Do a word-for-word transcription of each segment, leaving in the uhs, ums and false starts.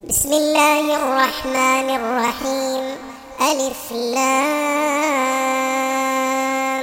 بسم الله الرحمن الرحيم. ألف لام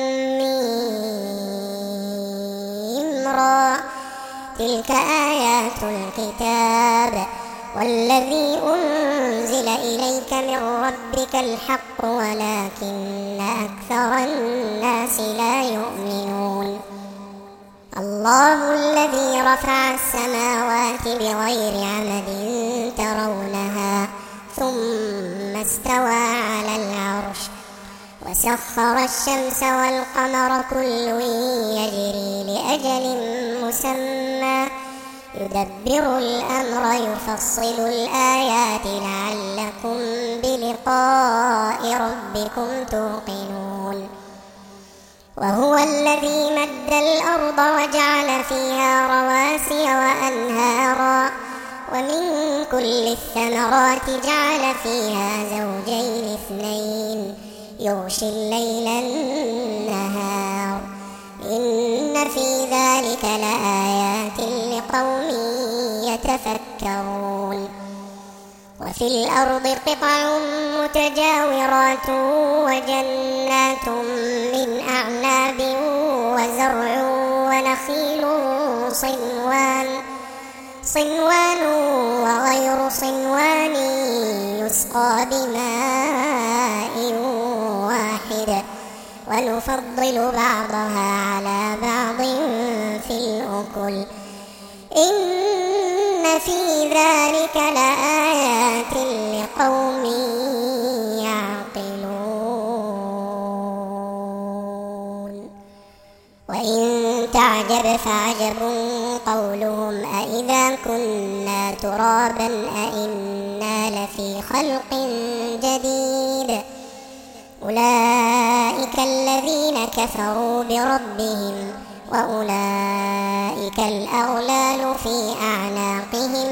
ميم را. تلك آيات الكتاب والذي أنزل إليك من ربك الحق ولكن أكثر الناس لا يؤمنون. الله الذي رفع السماوات بغير عمد ترونها ثم استوى على العرش وسخر الشمس والقمر كل يجري لأجل مسمى يدبر الأمر يفصل الآيات لعلكم بلقاء ربكم توقنون. وهو الذي مد الأرض وجعل فيها رواسي وأنهارا ومن كل الثمرات جعل فيها زوجين اثنين يغشي الليل النهار إن في ذلك لآيات لقوم يتفكرون. وفي الأرض قطع متجاورات وجنات من أعناب وزرع ونخيل صنوان صنوان وغير صنوان يسقى بماء واحد ونفضل بعضها على بعض في الأكل إن في ذلك لآيات لقوم يعقلون. وإن تعجب فعجب قولهم أإذا كنا ترابا أإنا لفي خلق جديد أولئك الذين كفروا بربهم وأولئك الأغلال في أعناقهم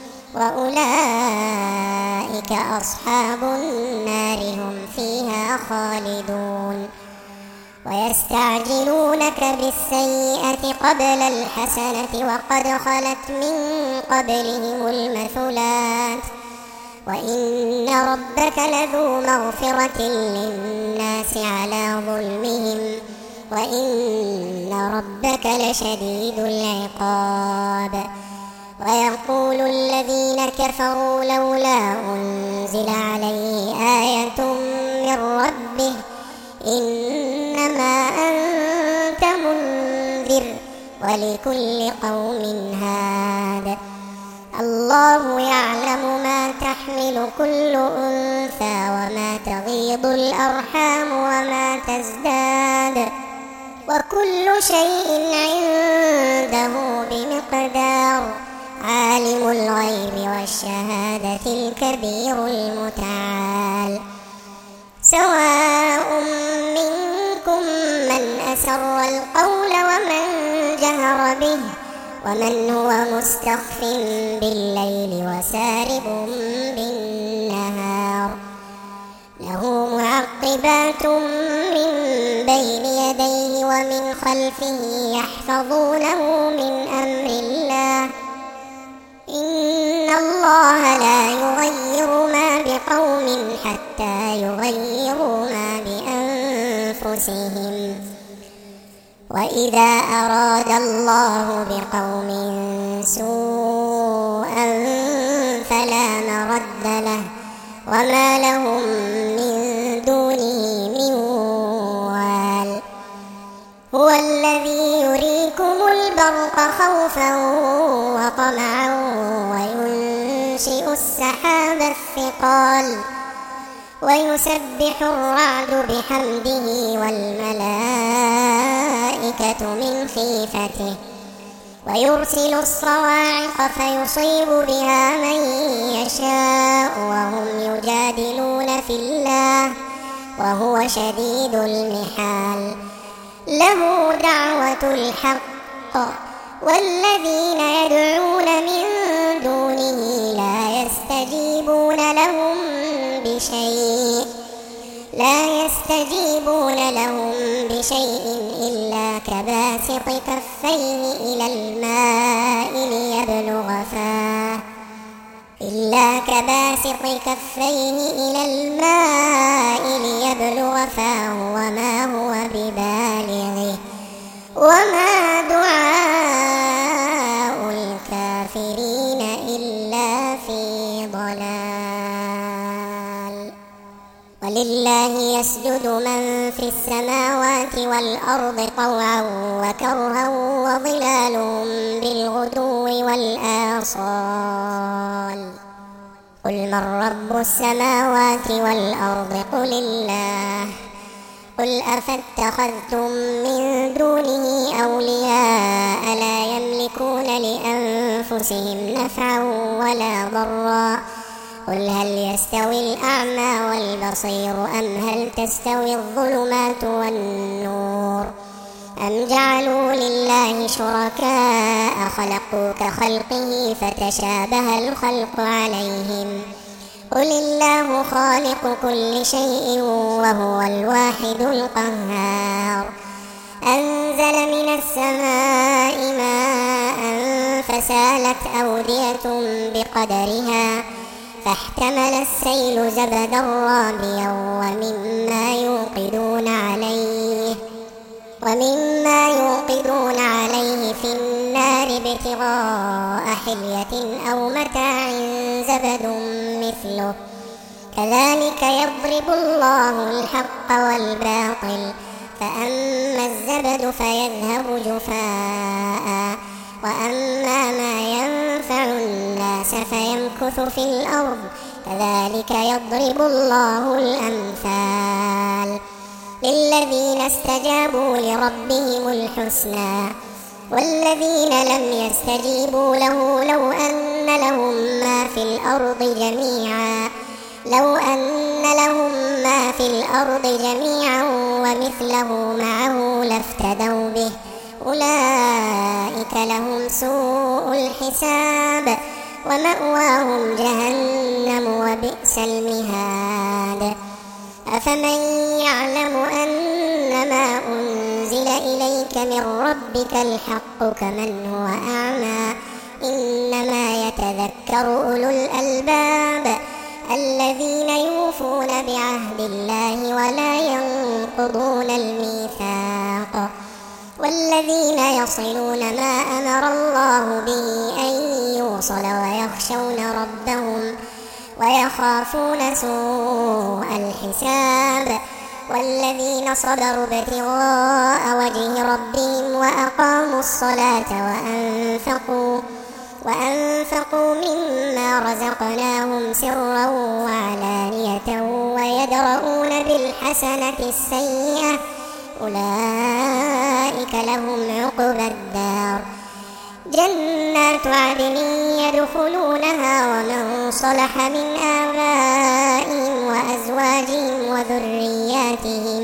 وأولئك أصحاب النار هم فيها خالدون. ويستعجلونك بالسيئة قبل الحسنة وقد خلت من قبلهم المثلات وإن ربك لذو مغفرة للناس على ظلمهم وإن ربك لشديد العقاب. ويقول الذين كفروا لولا أنزل عليه آية من ربه إنما أنت منذر ولكل قوم هاد الله يعلم ما تحمل كل أنثى وما تغيض الأرحام وما تزداد وكل شيء عنده بمقدار. عالم الغيب والشهادة الكبير المتعال. سواء منكم من أسر القول ومن جهر به ومن هو مستخف بالليل وسارب بالنهار له معقبات من بين يديه ومن خلفه يحفظونه من أمر الله إن الله لا يغير ما بقوم حتى يغيروا ما بأنفسهم وإذا أراد الله بقوم سوءا فلا مرد له وما لهم من دونه من وال. هو الذي يريكم البرق خوفا وطمعا وينشئ السحاب الثقال ويسبح الرعد بحمده والملائكة من خيفته ويرسل الصواعق فيصيب بها من يشاء وهم يجادلون في الله وهو شديد المحال. له دعوة الحق والذين يدعون من دونه لا يستجيبون لهم بشيء لا يستجيبون لهم بشيء إلا كباسط كفيه إلى الماء ليبلغ فاه إلا كباسط كفيه إلى الماء ليبلغ فاه وما هو ببالغه وما دعاء الكافرين إلا في ضلال. ولله يسجد من في السماوات والأرض طوعا وكرها وظلالهم بالغدو والآصال. قل من رب السماوات والأرض قل الله. قل أفاتخذتم من دونه أولياء لا يملكون لأنفسهم نفعا ولا ضرا. قل هل يستوي الأعمى والبصير أم هل تستوي الظلمات والنور أم جعلوا لله شركاء خلقوا كخلقه فتشابه الخلق عليهم. قل الله خالق كل شيء وهو الواحد القهار. أنزل من السماء ماء فسالت أودية بقدرها فاحتمل السيل زبدا رابيا ومما يوقدون عليه ومما يوقدون عليه في النار ابتغاء حلية أو متاع زبد مثله كذلك يضرب الله الحق والباطل فأما الزبد فيذهب جفاء وأما ما ينفع الناس فيمكث في الأرض كذلك يضرب الله الأمثال. للذين استجابوا لربهم الحسنى والذين لم يستجيبوا له لو أن لهم ما في الأرض جميعا لو أن لهم ما في الأرض جميعا ومثله معه لافتدوا به أولئك لهم سوء الحساب ومأواهم جهنم وبئس المهاد. أفمن يعلم أنما أنزل إليك من ربك الحق كمن هو أعمى إنما يتذكر أولو الألباب الذين يوفون بعهد الله ولا ينقضون الميثاق والذين يصلون ما أمر الله به أن يوصل ويخشون ربهم ويخافون سوء الحساب والذين صبروا ابتغاء وجه ربهم وأقاموا الصلاة وأنفقوا وأنفقوا مما رزقناهم سرا وعلانية ويدرؤون بالحسنة السيئة أولئك لهم عقبى الدار جنات عدن يدخلونها ومن صلح من آبائهم وأزواجهم وذرياتهم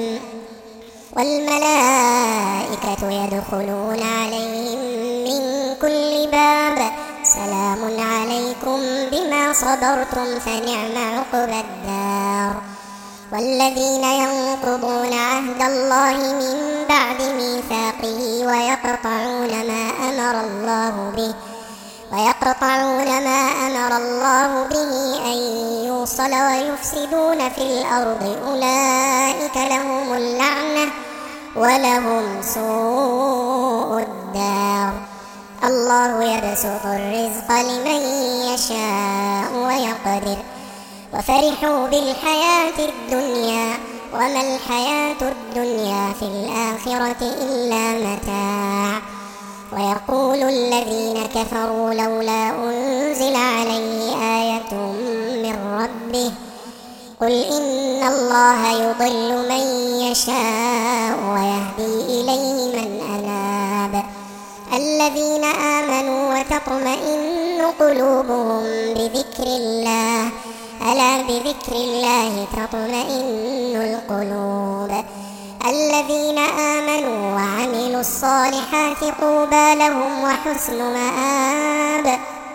والملائكة يدخلون عليهم من كل باب سلام عليكم بما صبرتم فنعم عقبى الدار. والذين ينقضون عهد الله من بعد ميثاقه ويقطعون ما أمر الله به ويقطعون ما أمر الله به أن يوصل ويفسدون في الأرض أولئك لهم اللعنة ولهم سوء الدار. الله يبسط الرزق لمن يشاء ويقدر وفرحوا بالحياة الدنيا وما الحياة الدنيا في الآخرة إلا متاع. ويقول الذين كفروا لولا أنزل عليه آية من ربه قل إن الله يضل من يشاء ويهدي إليه من أناب الذين آمنوا وتطمئن قلوبهم بذكر الله ألا بذكر الله تطمئن القلوب الذين آمنوا وعملوا الصالحات طوبى لهم وحسن مآب.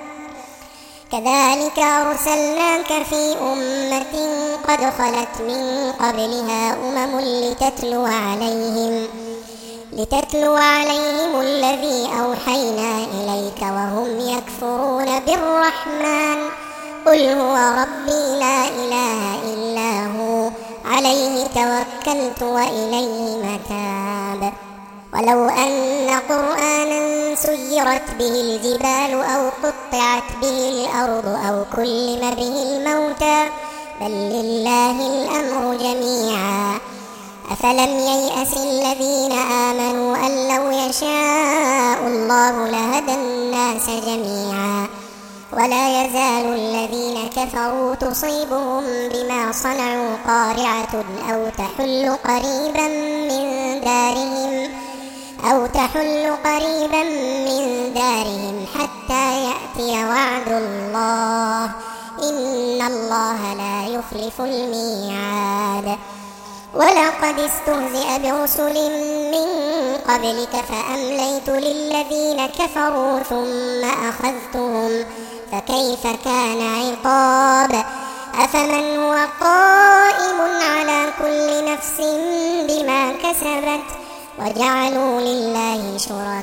كذلك أرسلناك في أمة قد خلت من قبلها أمم لتتلو عليهم لتتلو عليهم الذي أوحينا إليك وهم يكفرون بالرحمن قل هو ربي لا إله إلا هو عليه توكلت وإليه متاب. ولو أن قرآنا سيرت به الجبال أو قطعت به الأرض أو كلم به الموتى بل لله الأمر جميعا أفلم ييأس الذين آمنوا أن لو يشاء الله لهدى الناس جميعا ولا يزال الذين كفروا تصيبهم بما صنعوا قارعة أو تحل قريبا من دارهم أو تحل قريبا من دارهم حتى يأتي وعد الله إن الله لا يخلف الميعاد. ولقد استهزئ برسل من قبلك فأمليت للذين كفروا ثم أخذتهم فكيف كان عقاب. أفمن هو قائم على كل نفس بما كسبت وجعلوا لله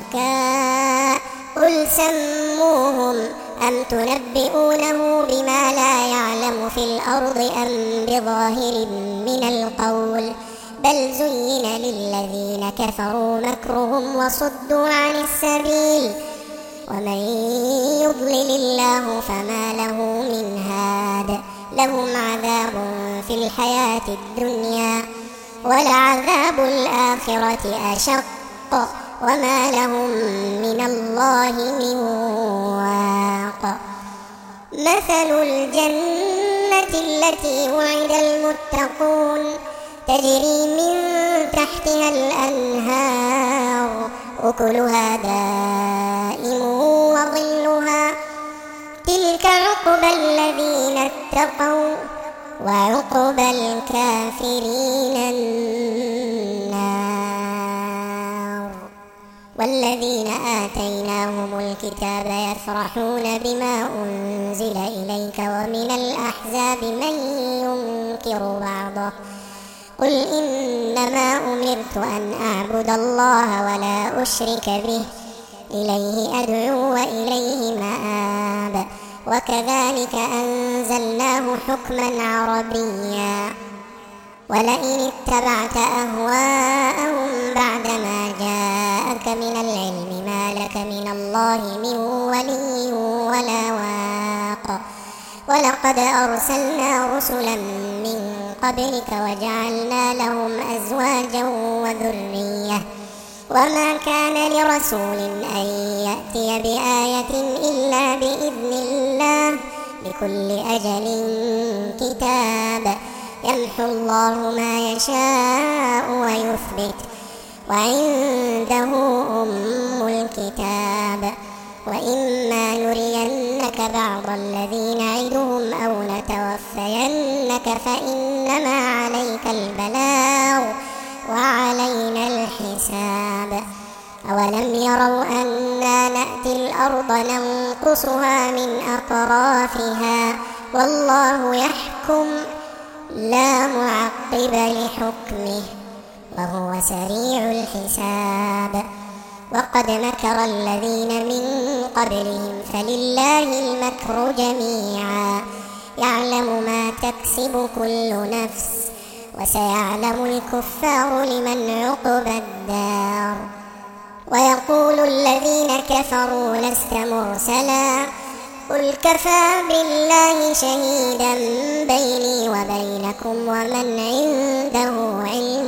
شركاء قل سموهم أم تنبئونه بما لا يعلم في الأرض أم بظاهر من القول بل زين للذين كفروا مكرهم وصدوا عن السبيل ومن يضلل الله فما له من هاد لهم عذاب في الحياة الدنيا ولعذاب الآخرة أشق وما لهم من الله من واق. مثل الجنة التي وعد المتقون تجري من تحتها الأنهار أكلها دائم وظلها تلك عقبى الذين اتقوا وعقبى الكافرين النار. والذين آتيناهم الكتاب يفرحون بما أنزل إليك ومن الأحزاب من ينكر بعضه قل إنما أمرت أن أعبد الله ولا أشرك به إليه أدعو وإليه مآب. وكذلك أنزلناه حكما عربيا ولئن اتبعت أهواءهم بعدما جاءك من العلم ما لك من الله من ولي ولا واق. ولقد أرسلنا رسلا من قبلك وجعلنا لهم أزواجا وذرية وما كان لرسول أن يأتي بآية إلا بإذن الله لكل أجل كتاب يمحو الله ما يشاء ويثبت وعنده أم الكتاب. وإما نرينك بعض الذي نعدهم أو نتوفينك فإنما عليك البلاغ وعلينا الحساب. أولم يروا أنا نأتي الأرض ننقصها من أطرافها والله يحكم لا معقب لحكمه وهو سريع الحساب. وقد مكر الذين من قبلهم فلله المكر جميعا يعلم ما تكسب كل نفس وسيعلم الكفار لمن عقبى الدار. ويقول الذين كفروا لست مرسلا قل كفى بالله شهيدا بيني وبينكم ومن عنده علم